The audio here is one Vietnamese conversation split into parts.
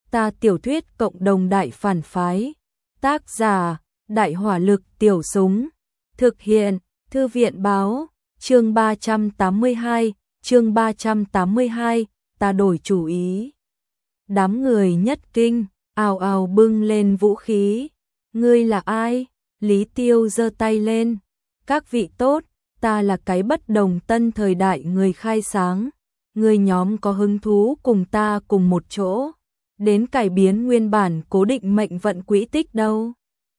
Ta tiểu thuyết cộng đồng đại phản phái. Tác giả, Đại hỏa lực tiểu súng. Thực hiện, Thư viện báo, chương 382, ta đổi chủ ý. Đám người nhất kinh, ào ào bưng lên vũ khí. Ngươi là ai? Lý Tiêu giơ tay lên. Các vị tốt, ta là cái bất đồng tân thời đại người khai sáng. Người nhóm có hứng thú cùng ta cùng một chỗ, đến cải biến nguyên bản cố định mệnh vận quỹ tích đâu.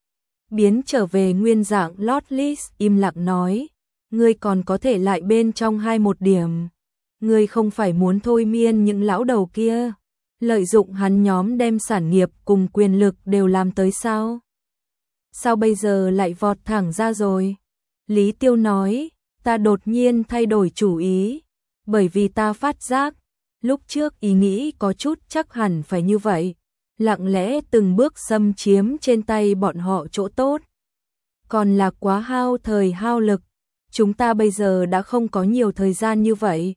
Biến trở về nguyên dạng Lord Lys im lặng nói, ngươi còn có thể lại bên trong 21 điểm. Ngươi không phải muốn thôi miên những lão đầu kia, lợi dụng hắn nhóm đem sản nghiệp cùng quyền lực đều làm tới sao? Sao bây giờ lại vọt thẳng ra rồi? Lý Tiêu nói, ta đột nhiên thay đổi chủ ý, bởi vì ta phát giác, lúc trước ý nghĩ có chút chắc hẳn phải như vậy, lặng lẽ từng bước xâm chiếm trên tay bọn họ chỗ tốt. Còn là quá hao thời hao lực, chúng ta bây giờ đã không có nhiều thời gian như vậy.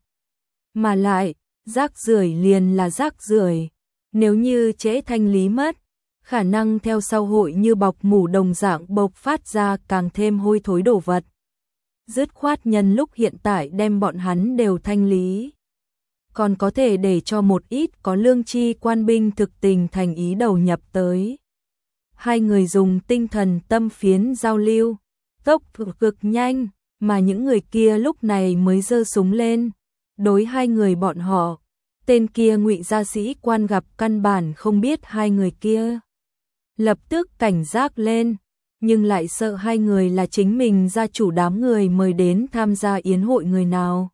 Mà lại, rác rưởi liền là rác rưởi, nếu như trễ thanh lý mất, khả năng theo sau hội như bọc mủ đồng dạng bộc phát ra càng thêm hôi thối đồ vật. Dứt khoát nhân lúc hiện tại đem bọn hắn đều thanh lý. Còn có thể để cho một ít có lương tri quan binh thực tình thành ý đầu nhập tới. Hai người dùng tinh thần tâm phiến giao lưu, tốc cực nhanh, mà những người kia lúc này mới giơ súng lên. Đối hai người bọn họ, tên kia Ngụy gia sĩ quan gặp căn bản không biết hai người kia. Lập tức cảnh giác lên, nhưng lại sợ hai người là chính mình gia chủ đám người mời đến tham gia yến hội người nào.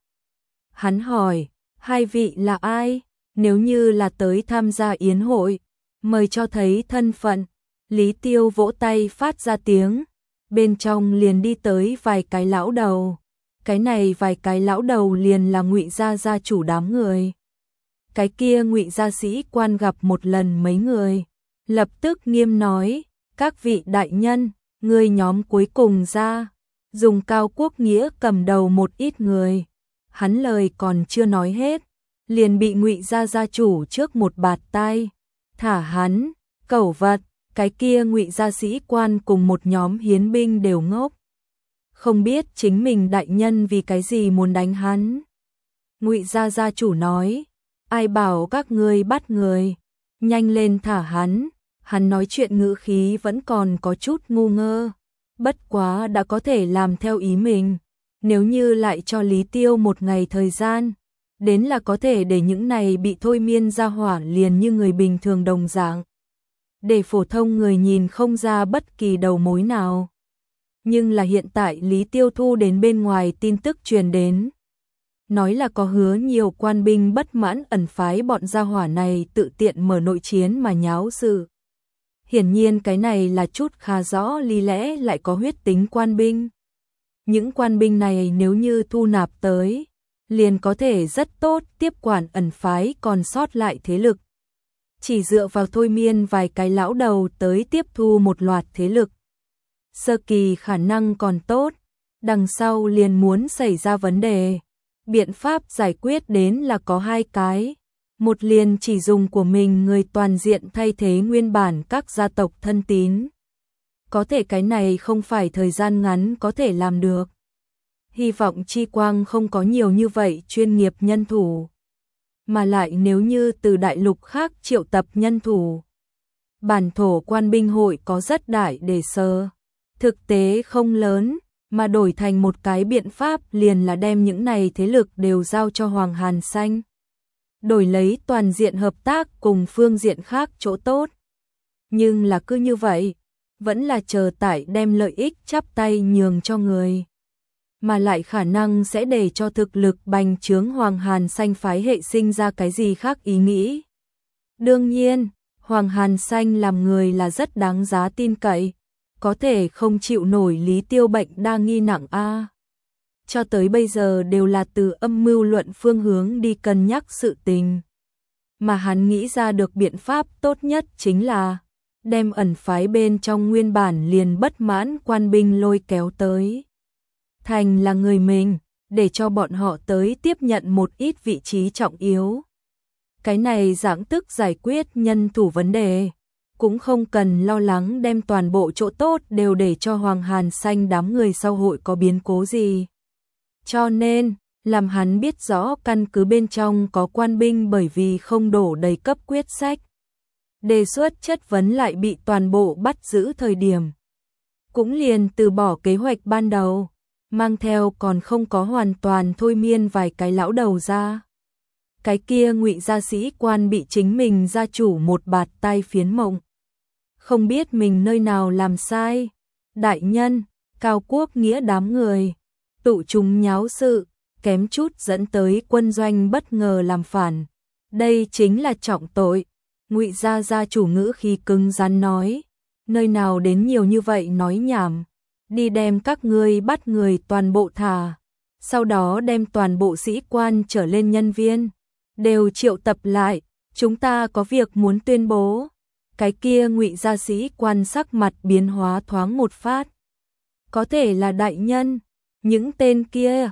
Hắn hỏi, hai vị là ai? Nếu như là tới tham gia yến hội, mời cho thấy thân phận. Lý Tiêu vỗ tay phát ra tiếng, bên trong liền đi tới vài cái lão đầu. Cái này vài cái lão đầu liền là Ngụy gia gia chủ đám người. Cái kia Ngụy gia sĩ quan gặp một lần mấy người, lập tức nghiêm nói, các vị đại nhân, người nhóm cuối cùng ra, dùng Cao Quốc Nghĩa cầm đầu một ít người. Hắn lời còn chưa nói hết, liền bị Ngụy gia gia chủ trước một bạt tay. Thả hắn, cẩu vật. Cái kia Ngụy gia sĩ quan cùng một nhóm hiến binh đều ngốc. Không biết chính mình đại nhân vì cái gì muốn đánh hắn. Ngụy gia gia chủ nói, ai bảo các ngươi bắt người, nhanh lên thả hắn. Hắn nói chuyện ngữ khí vẫn còn có chút ngu ngơ, bất quá đã có thể làm theo ý mình. Nếu như lại cho Lý Tiêu một ngày thời gian, đến là có thể để những này bị thôi miên ra hỏa liền như người bình thường đồng dạng. Để phổ thông người nhìn không ra bất kỳ đầu mối nào. Nhưng là hiện tại Lý Tiêu thu đến bên ngoài tin tức truyền đến. Nói là có hứa nhiều quan binh bất mãn ẩn phái bọn gia hỏa này tự tiện mở nội chiến mà nháo sự. Hiển nhiên cái này là chút khá rõ lý lẽ lại có huyết tính quan binh. Những quan binh này nếu như thu nạp tới, liền có thể rất tốt tiếp quản ẩn phái còn sót lại thế lực. Chỉ dựa vào thôi miên vài cái lão đầu tới tiếp thu một loạt thế lực. Sơ kỳ khả năng còn tốt, đằng sau liền muốn xảy ra vấn đề. Biện pháp giải quyết đến là có hai cái. Một liền chỉ dùng của mình người toàn diện thay thế nguyên bản các gia tộc thân tín. Có thể cái này không phải thời gian ngắn có thể làm được. Hy vọng Chi Quang không có nhiều như vậy chuyên nghiệp nhân thủ. Mà lại nếu như từ đại lục khác triệu tập nhân thủ, bản thổ quan binh hội có rất đại đề sơ. Thực tế không lớn, mà đổi thành một cái biện pháp liền là đem những này thế lực đều giao cho Hoàng Hàn Xanh. Đổi lấy toàn diện hợp tác cùng phương diện khác chỗ tốt. Nhưng là cứ như vậy, vẫn là chờ tại đem lợi ích chắp tay nhường cho người. Mà lại khả năng sẽ để cho thực lực bành trướng Hoàng Hàn Xanh phái hệ sinh ra cái gì khác ý nghĩ. Đương nhiên, Hoàng Hàn Xanh làm người là rất đáng giá tin cậy, có thể không chịu nổi Lý Tiêu bệnh đa nghi nặng a. Cho tới bây giờ đều là từ âm mưu luận phương hướng đi cân nhắc sự tình. Mà hắn nghĩ ra được biện pháp tốt nhất chính là đem ẩn phái bên trong nguyên bản liền bất mãn quan binh lôi kéo tới. Thành là người mình, để cho bọn họ tới tiếp nhận một ít vị trí trọng yếu. Cái này giãng tức giải quyết nhân thủ vấn đề, cũng không cần lo lắng đem toàn bộ chỗ tốt đều để cho Hoàng Hàn Xanh đám người sau hội có biến cố gì. Cho nên, làm hắn biết rõ căn cứ bên trong có quan binh bởi vì không đổ đầy cấp quyết sách. Đề xuất chất vấn lại bị toàn bộ bắt giữ thời điểm. Cũng liền từ bỏ kế hoạch ban đầu, mang theo còn không có hoàn toàn thôi miên vài cái lão đầu ra. Cái kia Ngụy gia sĩ quan bị chính mình gia chủ một bạt tai phiến mộng. Không biết mình nơi nào làm sai. Đại nhân, Cao Quốc Nghĩa đám người tụ chúng nháo sự, kém chút dẫn tới quân doanh bất ngờ làm phản. Đây chính là trọng tội. Ngụy gia gia chủ ngữ khi cứng rắn nói, nơi nào đến nhiều như vậy nói nhảm, đi đem các ngươi bắt người toàn bộ thả, sau đó đem toàn bộ sĩ quan trở lên nhân viên đều triệu tập lại, chúng ta có việc muốn tuyên bố. Cái kia Ngụy gia sĩ quan sắc mặt biến hóa thoáng một phát. Có thể là đại nhân, những tên kia,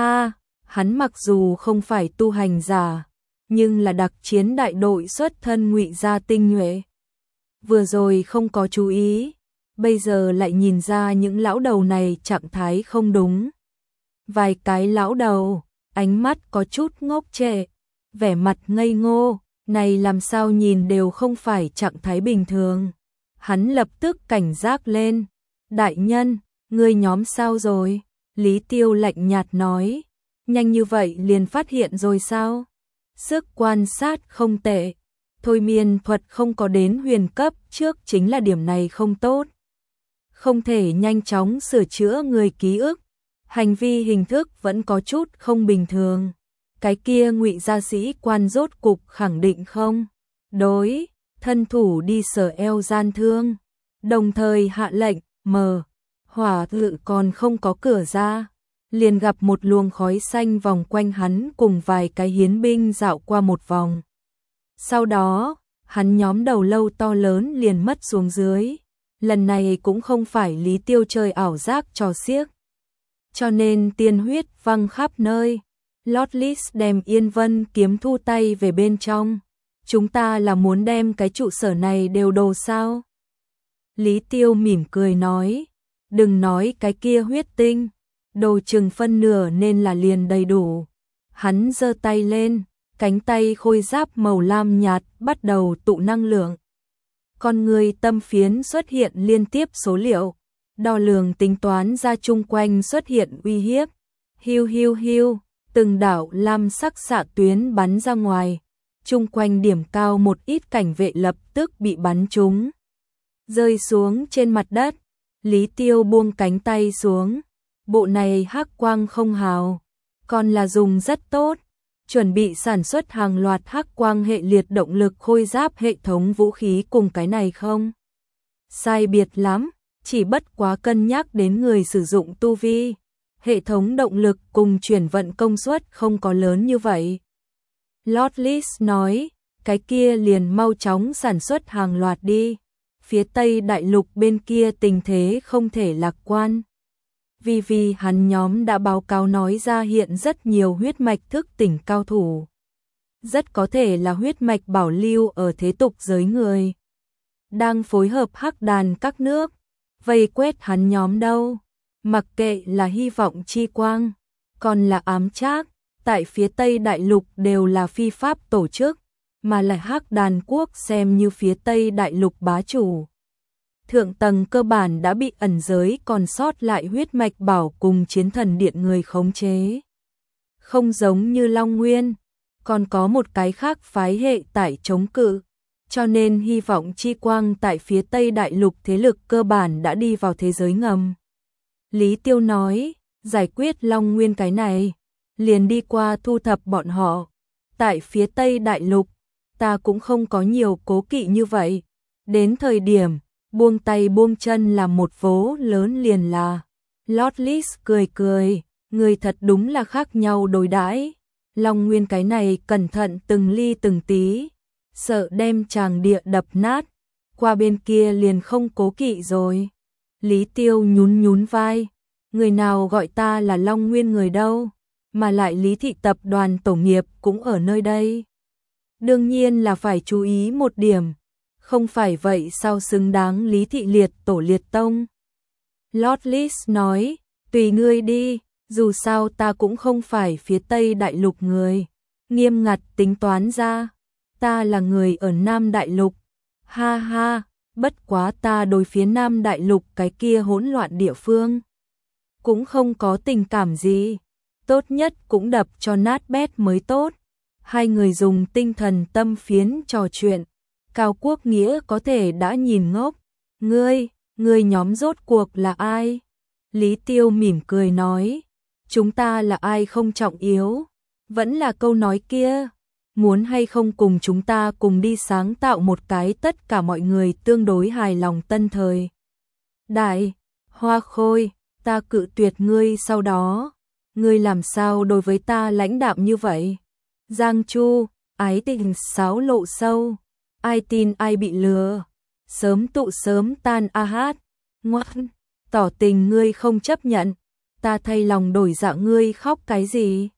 hắn mặc dù không phải tu hành giả, nhưng là đặc chiến đại đội xuất thân Ngụy gia tinh nhuệ. Vừa rồi không có chú ý, bây giờ lại nhìn ra những lão đầu này trạng thái không đúng. Vài cái lão đầu, ánh mắt có chút ngốc trệ, vẻ mặt ngây ngô, này làm sao nhìn đều không phải trạng thái bình thường. Hắn lập tức cảnh giác lên. Đại nhân, ngươi nhóm sao rồi? Lý Tiêu lạnh nhạt nói. Nhanh như vậy liền phát hiện rồi sao? Sức quan sát không tệ. Thôi miên thuật không có đến huyền cấp trước chính là điểm này không tốt. Không thể nhanh chóng sửa chữa người ký ức. Hành vi hình thức vẫn có chút không bình thường. Cái kia Ngụy gia sĩ quan rốt cục khẳng định không đối, thân thủ đi sờ eo gian thương, đồng thời hạ lệnh mở hỏa lự còn không có cửa ra, liền gặp một luồng khói xanh vòng quanh hắn cùng vài cái hiến binh dạo qua một vòng. Sau đó, hắn nhóm đầu lâu to lớn liền mất xuống dưới. Lần này cũng không phải Lý Tiêu chơi ảo giác trò xiếc, cho nên tiên huyết văng khắp nơi. Lord Lis đem Yên Vân kiếm thu tay về bên trong. Chúng ta là muốn đem cái trụ sở này đều đồ sao? Lý Tiêu mỉm cười nói. Đừng nói cái kia huyết tinh. Đồ chừng phân nửa nên là liền đầy đủ. Hắn giơ tay lên. Cánh tay khôi giáp màu lam nhạt bắt đầu tụ năng lượng. Con người tâm phiến xuất hiện liên tiếp số liệu. Đo lường tính toán ra chung quanh xuất hiện uy hiếp. Hiu hiu hiu. Từng đạo lam sắc xạ tuyến bắn ra ngoài, chung quanh điểm cao một ít cảnh vệ lập tức bị bắn trúng, rơi xuống trên mặt đất. Lý Tiêu buông cánh tay xuống, bộ này hắc quang không hào, còn là dùng rất tốt, chuẩn bị sản xuất hàng loạt hắc quang hệ liệt động lực khôi giáp hệ thống vũ khí cùng cái này không sai biệt lắm, chỉ bất quá cân nhắc đến người sử dụng tu vi. Hệ thống động lực cùng chuyển vận công suất không có lớn như vậy. Lord Lis nói, cái kia liền mau chóng sản xuất hàng loạt đi. Phía Tây Đại Lục bên kia tình thế không thể lạc quan. Vì hắn nhóm đã báo cáo nói ra hiện rất nhiều huyết mạch thức tỉnh cao thủ. Rất có thể là huyết mạch bảo lưu ở thế tục giới người. Đang phối hợp hắc đàn các nước, vây quét hắn nhóm đâu. Mặc kệ là hy vọng chi quang, còn là ám trác, tại phía Tây Đại Lục đều là phi pháp tổ chức, mà lại hắc đàn quốc xem như phía Tây Đại Lục bá chủ. Thượng tầng cơ bản đã bị ẩn giới còn sót lại huyết mạch bảo cùng chiến thần điện người khống chế. Không giống như Long Nguyên, còn có một cái khác phái hệ tại chống cự, cho nên hy vọng chi quang tại phía Tây Đại Lục thế lực cơ bản đã đi vào thế giới ngầm. Lý Tiêu nói, giải quyết Long Nguyên cái này, liền đi qua thu thập bọn họ. Tại phía Tây Đại Lục, ta cũng không có nhiều cố kỵ như vậy. Đến thời điểm, buông tay buông chân làm một vố lớn liền là. Lord Lis cười cười, người thật đúng là khác nhau đối đãi. Long Nguyên cái này cẩn thận từng ly từng tí, sợ đem tràng địa đập nát, qua bên kia liền không cố kỵ rồi. Lý Tiêu nhún nhún vai, người nào gọi ta là Long Nguyên người đâu, mà lại Lý thị tập đoàn tổ nghiệp cũng ở nơi đây. Đương nhiên là phải chú ý một điểm. Không phải vậy sao xứng đáng Lý Thị liệt tổ liệt tông. Lord Lis nói, tùy ngươi đi, dù sao ta cũng không phải phía Tây Đại Lục người. Nghiêm ngặt tính toán ra, ta là người ở Nam Đại Lục. Ha ha, bất quá ta đối phía Nam Đại Lục cái kia hỗn loạn địa phương cũng không có tình cảm gì. Tốt nhất cũng đập cho nát bét mới tốt. Hai người dùng tinh thần tâm phiến trò chuyện. Cao Quốc Nghĩa có thể đã nhìn ngốc. Ngươi nhóm rốt cuộc là ai? Lý Tiêu mỉm cười nói. Chúng ta là ai không trọng yếu. Vẫn là câu nói kia. Muốn hay không cùng chúng ta cùng đi sáng tạo một cái tất cả mọi người tương đối hài lòng tân thời. Đại, Hoa Khôi, ta cự tuyệt ngươi sau đó. Ngươi làm sao đối với ta lãnh đạm như vậy? Giang Chu, ái tình xáo lộ sâu. Ai tin ai bị lừa. Sớm tụ sớm tan a hát. Ngoan, tỏ tình ngươi không chấp nhận. Ta thay lòng đổi dạ ngươi khóc cái gì?